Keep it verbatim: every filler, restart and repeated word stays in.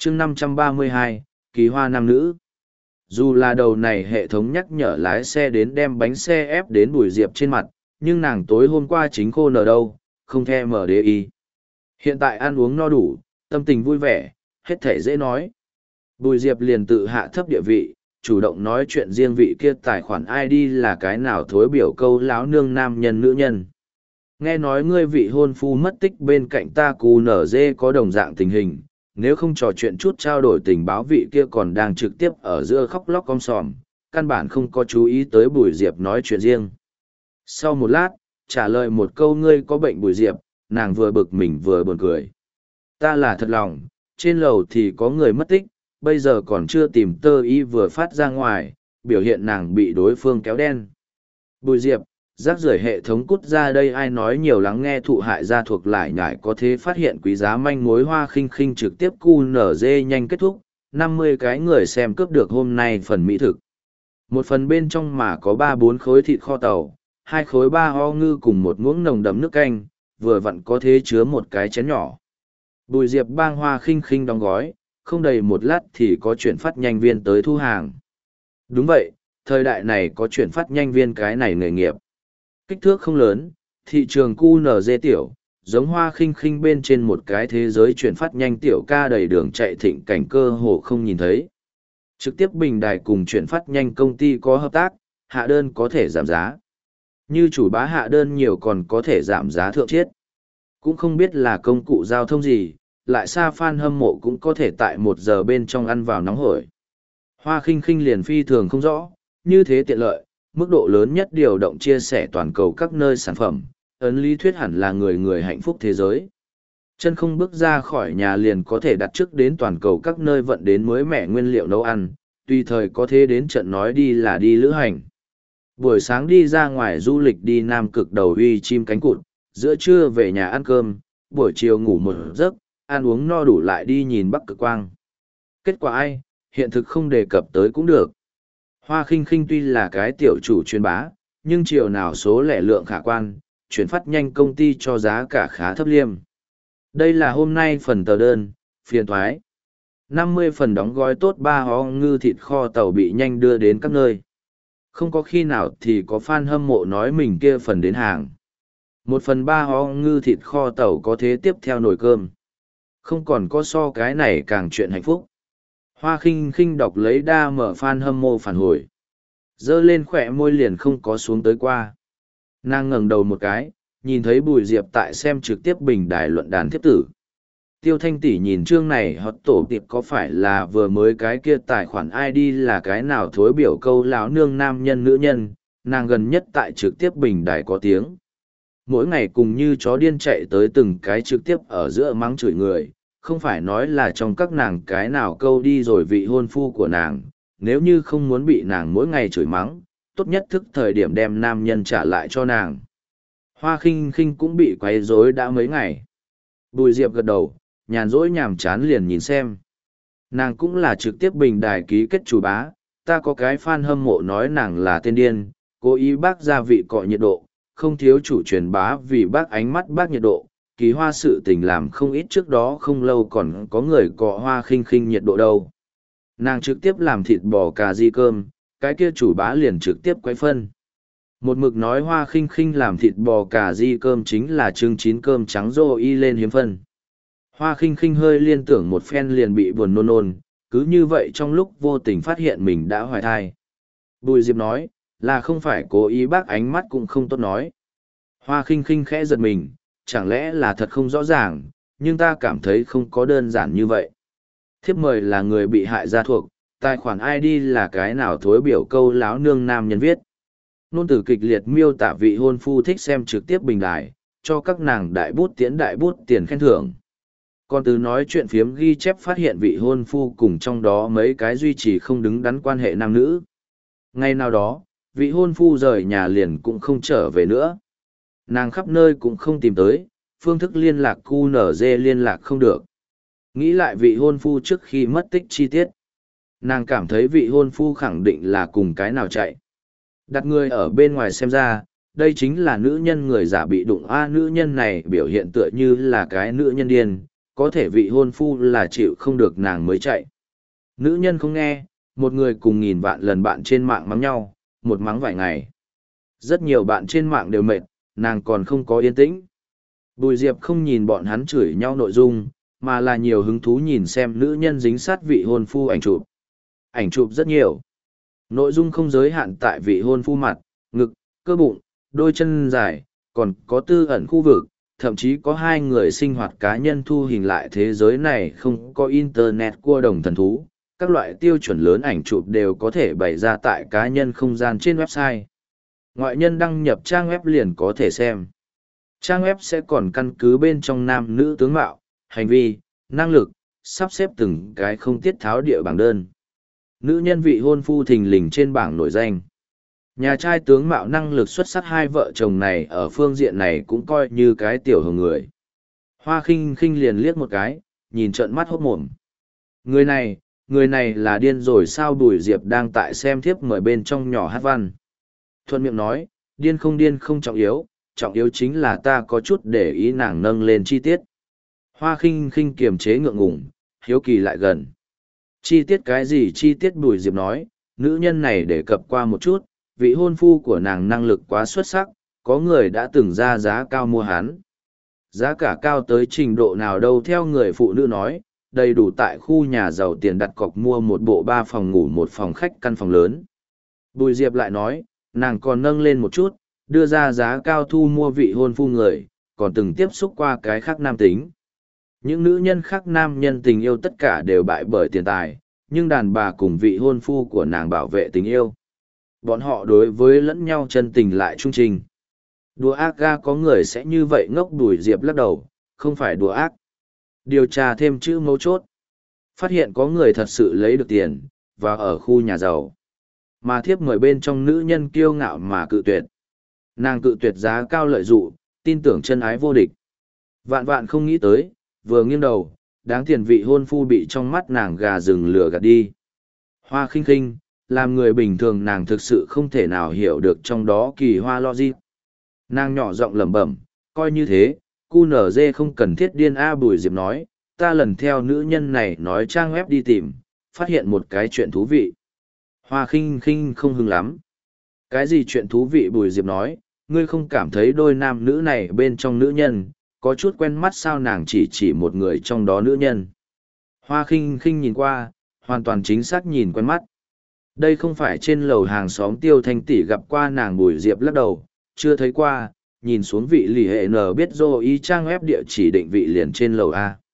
chương năm trăm ba mươi hai, kỳ hoa nam nữ. Dù là đầu này hệ thống nhắc nhở lái xe đến đem bánh xe ép đến Bùi Diệp trên mặt, nhưng nàng tối hôm qua chính khô nở đâu, không thèm mở đế y. Hiện tại ăn uống no đủ, tâm tình vui vẻ, hết thể dễ nói. Bùi Diệp liền tự hạ thấp địa vị, chủ động nói chuyện riêng vị kia tài khoản i đê là cái nào thối biểu câu láo nương nam nhân nữ nhân. Nghe nói ngươi vị hôn phu mất tích bên cạnh ta cù nở dê có đồng dạng tình hình, nếu không trò chuyện chút trao đổi tình báo vị kia còn đang trực tiếp ở giữa khóc lóc om sòm, căn bản không có chú ý tới Bùi Diệp nói chuyện riêng. Sau một lát, trả lời một câu ngươi có bệnh Bùi Diệp, nàng vừa bực mình vừa buồn cười. Ta là thật lòng, trên lầu thì có người mất tích, bây giờ còn chưa tìm tơ y vừa phát ra ngoài, biểu hiện nàng bị đối phương kéo đen. Bùi Diệp, rác rưởi hệ thống cút ra đây ai nói nhiều lắng nghe thụ hại gia thuộc lại nhải có thế phát hiện quý giá manh mối Hoa Khinh Khinh trực tiếp cu nở dê nhanh kết thúc, năm mươi cái người xem cướp được hôm nay phần mỹ thực. Một phần bên trong mà có ba bốn khối thịt kho tàu, hai khối ba ho ngư cùng một muỗng nồng đậm nước canh, vừa vặn có thế chứa một cái chén nhỏ. Bùi Diệp bang Hoa Khinh Khinh đóng gói, không đầy một lát thì có chuyển phát nhanh viên tới thu hàng. Đúng vậy, thời đại này có chuyển phát nhanh viên cái này nghề nghiệp. Kích thước không lớn, thị trường cu nở dê tiểu, giống Hoa Khinh Khinh bên trên một cái thế giới chuyển phát nhanh tiểu ca đầy đường chạy thịnh cảnh cơ hồ không nhìn thấy. Trực tiếp bình đài cùng chuyển phát nhanh công ty có hợp tác, hạ đơn có thể giảm giá. Như chủ bá hạ đơn nhiều còn có thể giảm giá thượng chiết. Cũng không biết là công cụ giao thông gì, lại xa fan hâm mộ cũng có thể tại một giờ bên trong ăn vào nóng hổi. Hoa Khinh Khinh liền phi thường không rõ, như thế tiện lợi, mức độ lớn nhất điều động chia sẻ toàn cầu các nơi sản phẩm, ấn lý thuyết hẳn là người người hạnh phúc thế giới. Chân không bước ra khỏi nhà liền có thể đặt trước đến toàn cầu các nơi vận đến mới mẻ nguyên liệu nấu ăn, tùy thời có thế đến trận nói đi là đi lữ hành. Buổi sáng đi ra ngoài du lịch đi Nam Cực đầu uy chim cánh cụt, giữa trưa về nhà ăn cơm, buổi chiều ngủ một giấc, ăn uống no đủ lại đi nhìn Bắc Cực Quang. Kết quả ai, hiện thực không đề cập tới cũng được. Hoa Khinh Khinh tuy là cái tiểu chủ truyền bá, nhưng chiều nào số lẻ lượng khả quan, chuyển phát nhanh công ty cho giá cả khá thấp liêm. Đây là hôm nay phần tờ đơn, phiền thoái. năm mươi phần đóng gói tốt ba ho ngư thịt kho tàu bị nhanh đưa đến các nơi. Không có khi nào thì có fan hâm mộ nói mình kia phần đến hàng. Một phần ba ho ngư thịt kho tàu có thế tiếp theo nồi cơm. Không còn có so cái này càng chuyện hạnh phúc. Hoa Khinh Khinh đọc lấy đa mở fan hâm mộ phản hồi. Dơ lên khỏe môi liền không có xuống tới qua. Nàng ngẩng đầu một cái, nhìn thấy Bùi Diệp tại xem trực tiếp bình đài luận đàn thiếp tử. Tiêu Thanh tỷ nhìn chương này hot tổ tiệp có phải là vừa mới cái kia tài khoản i đê là cái nào thối biểu câu láo nương nam nhân nữ nhân, nàng gần nhất tại trực tiếp bình đài có tiếng. Mỗi ngày cùng như chó điên chạy tới từng cái trực tiếp ở giữa mắng chửi người, không phải nói là trong các nàng cái nào câu đi rồi vị hôn phu của nàng, nếu như không muốn bị nàng mỗi ngày chửi mắng, tốt nhất thức thời điểm đem nam nhân trả lại cho nàng. Hoa Khinh Khinh cũng bị quấy rối đã mấy ngày. Bùi Diệp gật đầu, nhàn rỗi nhàm chán liền nhìn xem. Nàng cũng là trực tiếp bình đài ký kết chủ bá, ta có cái fan hâm mộ nói nàng là tên điên, cố ý bác gia vị cọ nhiệt độ, không thiếu chủ truyền bá vì bác ánh mắt bác nhiệt độ, kỳ hoa sự tình làm không ít trước đó không lâu còn có người cọ Hoa Khinh Khinh nhiệt độ đâu. Nàng trực tiếp làm thịt bò cà ri cơm, cái kia chủ bá liền trực tiếp quay phân. Một mực nói Hoa Khinh Khinh làm thịt bò cà ri cơm chính là trưng chín cơm trắng rô y lên hiếm phân. Hoa Khinh Khinh hơi liên tưởng một phen liền bị buồn nôn nôn, cứ như vậy trong lúc vô tình phát hiện mình đã hoài thai. Bùi Diệp nói, là không phải cố ý bác ánh mắt cũng không tốt nói. Hoa Khinh Khinh khẽ giật mình, chẳng lẽ là thật không rõ ràng, nhưng ta cảm thấy không có đơn giản như vậy. Thiếp mời là người bị hại gia thuộc, tài khoản i đê là cái nào thối biểu câu láo nương nam nhân viết. Nôn từ kịch liệt miêu tả vị hôn phu thích xem trực tiếp bình đài, cho các nàng đại bút tiễn đại bút tiền khen thưởng. Còn từ nói chuyện phiếm ghi chép phát hiện vị hôn phu cùng trong đó mấy cái duy trì không đứng đắn quan hệ nam nữ. Ngay nào đó, vị hôn phu rời nhà liền cũng không trở về nữa. Nàng khắp nơi cũng không tìm tới, phương thức liên lạc cu nở dê liên lạc không được. Nghĩ lại vị hôn phu trước khi mất tích chi tiết. Nàng cảm thấy vị hôn phu khẳng định là cùng cái nào chạy. Đặt người ở bên ngoài xem ra, đây chính là nữ nhân người giả bị đụng a nữ nhân này biểu hiện tựa như là cái nữ nhân điên, có thể vị hôn phu là chịu không được nàng mới chạy. Nữ nhân không nghe, một người cùng nghìn vạn lần bạn trên mạng mắng nhau, một mắng vài ngày. Rất nhiều bạn trên mạng đều mệt, nàng còn không có yên tĩnh. Bùi Diệp không nhìn bọn hắn chửi nhau nội dung, mà là nhiều hứng thú nhìn xem nữ nhân dính sát vị hôn phu ảnh chụp. Ảnh chụp rất nhiều. Nội dung không giới hạn tại vị hôn phu mặt, ngực, cơ bụng, đôi chân dài, còn có tư ẩn khu vực, thậm chí có hai người sinh hoạt cá nhân thu hình lại thế giới này không có internet cua đồng thần thú. Các loại tiêu chuẩn lớn ảnh chụp đều có thể bày ra tại cá nhân không gian trên website. Ngoại nhân đăng nhập trang web liền có thể xem. Trang web sẽ còn căn cứ bên trong nam nữ tướng mạo, hành vi, năng lực, sắp xếp từng cái không tiết tháo địa bảng đơn. Nữ nhân vị hôn phu thình lình trên bảng nổi danh. Nhà trai tướng mạo năng lực xuất sắc hai vợ chồng này ở phương diện này cũng coi như cái tiểu hồng người. Hoa khinh khinh liền liếc một cái, nhìn trợn mắt hốt mồm. Người này, người này là điên rồi sao? Bùi Diệp đang tại xem thiếp mời bên trong nhỏ hát văn. Thuận miệng nói, điên không điên không trọng yếu, trọng yếu chính là ta có chút để ý nàng nâng lên chi tiết. Hoa khinh khinh kiềm chế ngượng ngùng, hiếu kỳ lại gần. Chi tiết cái gì? Chi tiết? Bùi Diệp nói, nữ nhân này đề cập qua một chút, vị hôn phu của nàng năng lực quá xuất sắc, có người đã từng ra giá cao mua hắn. Giá cả cao tới trình độ nào đâu? Theo người phụ nữ nói, đầy đủ tại khu nhà giàu tiền đặt cọc mua một bộ ba phòng ngủ một phòng khách căn phòng lớn. Bùi Diệp lại nói, nàng còn nâng lên một chút, đưa ra giá cao thu mua vị hôn phu người, còn từng tiếp xúc qua cái khác nam tính. Những nữ nhân khác nam nhân tình yêu tất cả đều bại bởi tiền tài, nhưng đàn bà cùng vị hôn phu của nàng bảo vệ tình yêu. Bọn họ đối với lẫn nhau chân tình lại trung trình. Đùa ác ga có người sẽ như vậy ngốc? Bùi Diệp lắc đầu, không phải đùa ác. Điều tra thêm chữ mấu chốt. Phát hiện có người thật sự lấy được tiền, và ở khu nhà giàu. Mà thiếp mời bên trong nữ nhân kiêu ngạo mà cự tuyệt. Nàng cự tuyệt giá cao lợi dụ, tin tưởng chân ái vô địch. Vạn vạn không nghĩ tới, vừa nghiêng đầu, đáng tiền vị hôn phu bị trong mắt nàng gà rừng lửa gạt đi. Hoa khinh khinh, làm người bình thường nàng thực sự không thể nào hiểu được trong đó kỳ hoa logic. Nàng nhỏ giọng lẩm bẩm, coi như thế, cu nở dê không cần thiết điên. A. Bùi Diệp nói, ta lần theo nữ nhân này nói trang web đi tìm, phát hiện một cái chuyện thú vị. Hoa khinh khinh không hứng lắm. Cái gì chuyện thú vị? Bùi Diệp nói, ngươi không cảm thấy đôi nam nữ này bên trong nữ nhân, có chút quen mắt sao? Nàng chỉ chỉ một người trong đó nữ nhân. Hoa khinh khinh nhìn qua, hoàn toàn chính xác nhìn quen mắt. Đây không phải trên lầu hàng xóm Tiêu Thanh tỷ gặp qua nàng? Bùi Diệp lắc đầu, chưa thấy qua, nhìn xuống vị lì hệ n biết dô ý trang web địa chỉ định vị liền trên lầu A.